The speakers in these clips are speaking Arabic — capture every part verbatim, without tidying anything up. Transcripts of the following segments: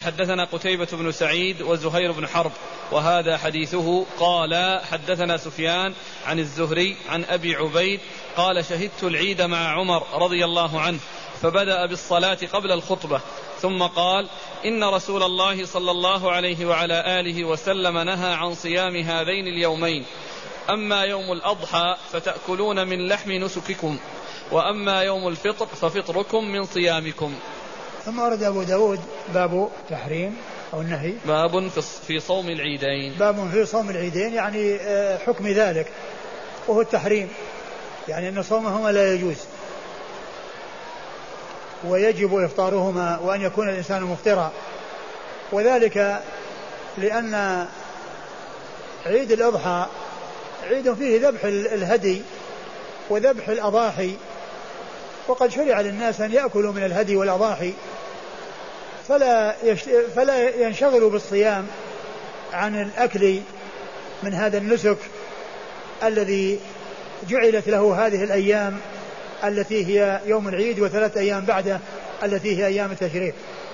حدثنا قتيبة بن سعيد وزهير بن حرب وهذا حديثه. قال حدثنا سفيان عن الزهري عن أبي عبيد قال شهدت العيد مع عمر رضي الله عنه فبدأ بالصلاة قبل الخطبة ثم قال إن رسول الله صلى الله عليه وعلى آله وسلم نهى عن صيام هذين اليومين، أما يوم الأضحى فتأكلون من لحم نسككم، وأما يوم الفطر ففطركم من صيامكم. ثم أرد أبو داود باب تحريم أو النهي، باب في صوم العيدين، باب في صوم العيدين يعني حكم ذلك، وهو التحريم، يعني أن صومهما لا يجوز ويجب إفطارهما وأن يكون الإنسان مفطرا، وذلك لأن عيد الأضحى عيد فيه ذبح الهدي وذبح الأضاحي، وقد شرع للناس أن يأكلوا من الهدي والأضاحي، فلا, فلا ينشغلوا بالصيام عن الأكل من هذا النسك الذي جعلت له هذه الأيام التي هي يوم العيد وثلاث أيام بعده التي هي أيام التشريق،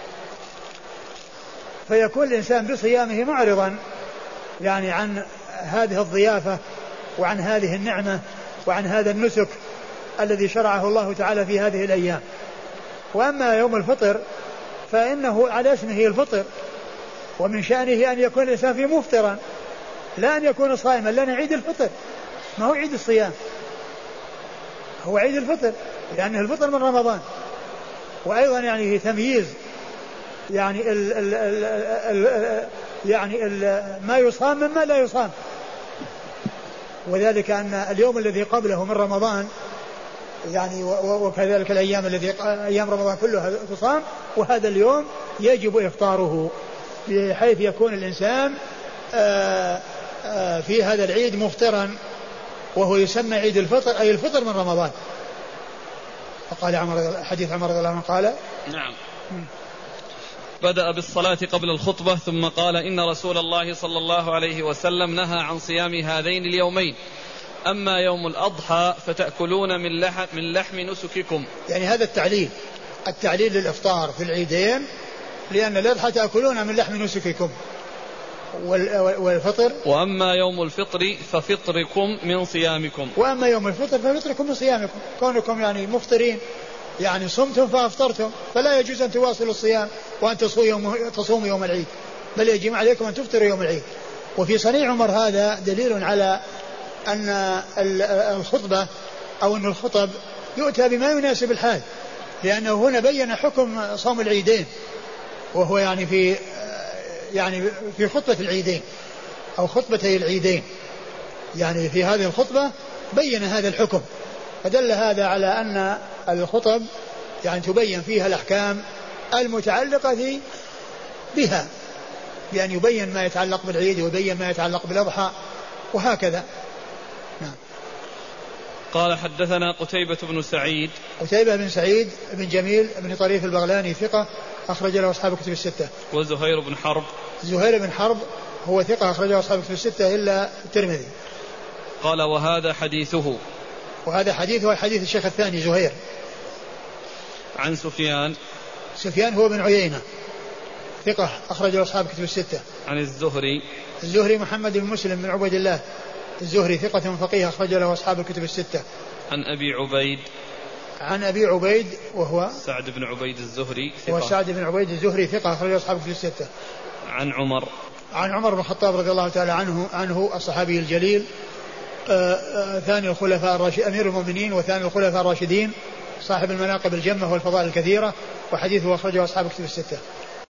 فيكون الإنسان بصيامه معرضا يعني عن هذه الضيافة وعن هذه النعمة وعن هذا النسك الذي شرعه الله تعالى في هذه الأيام. وأما يوم الفطر فإنه على اسمه الفطر، ومن شأنه أن يكون الإنسان فيه مفطرا لا أن يكون صائما، لأن عيد الفطر ما هو عيد الصيام، هو عيد الفطر لأنه الفطر من رمضان، وأيضا يعني تمييز يعني ال ال ال ال يعني ال ما يصام مما لا يصام، وذلك أن اليوم الذي قبله من رمضان يعني وكذلك الأيام الذي أيام رمضان كلها تصام، وهذا اليوم يجب إفطاره بحيث يكون الإنسان آآ آآ في هذا العيد مفطرا، وهو يسمى عيد الفطر أي الفطر من رمضان. فقال عمر حديث عمر رضي الله عنه قال نعم بدأ بالصلاة قبل الخطبة ثم قال إن رسول الله صلى الله عليه وسلم نهى عن صيام هذين اليومين، أما يوم الأضحى فتأكلون من لحم, من لحم نسككم. يعني هذا التعليل التعليل للإفطار في العيدين، لأن الأضحى تأكلون من لحم نسككم، والفطر وأما يوم الفطر ففطركم من صيامكم. وأما يوم الفطر ففطركم من صيامكم، كونكم يعني مفطرين يعني صمتم فأفطرتم، فلا يجوز أن تواصلوا الصيام وأن تصوموا يوم العيد، بل يجب عليكم أن تفطروا يوم العيد. وفي صنيع عمر هذا دليل على أن الخطبة أو أن الخطب يؤتى بما يناسب الحال، لأنه هنا بين حكم صوم العيدين، وهو يعني في يعني في خطبة العيدين أو خطبتي العيدين، يعني في هذه الخطبة بين هذا الحكم، فدل هذا على أن الخطب يعني تبين فيها الأحكام المتعلقة بها، بأن يبين ما يتعلق بالعيد ويبين ما يتعلق بالأضحى وهكذا. نعم. قال حدثنا قتيبة بن سعيد. قتيبة بن سعيد بن جميل بن طريف البغلاني ثقة أخرج له أصحاب الكتب الستة. وزهير بن حرب. زهير بن حرب هو ثقة أخرج له أصحاب الكتب الستة إلا الترمذي. قال وهذا حديثه. وهذا حديثه حديث الشيخ الثاني زهير. عن سفيان. سفيان هو بن عيينة ثقة أخرج له أصحاب الكتب الستة. عن الزهري. الزهري محمد بن مسلم بن عبيد الله الزهري ثقة فقيه أخرج له أصحاب الكتب الستة. عن أبي عبيد. عن أبي عبيد وهو سعد بن عبيد الزهري ثقة. وسعد بن عبيد الزهري ثقة أخرج له أصحاب الكتب الستة. عن عمر. عن عمر بن الخطاب رضي الله تعالى عنه عنه الصحابي الجليل آآ آآ ثاني الخلفاء الراشدين أمير المؤمنين وثاني الخلفاء الراشدين صاحب المناقب الجمة والفضائل الكثيرة، وحديثه أخرجه أصحاب الكتب الستة.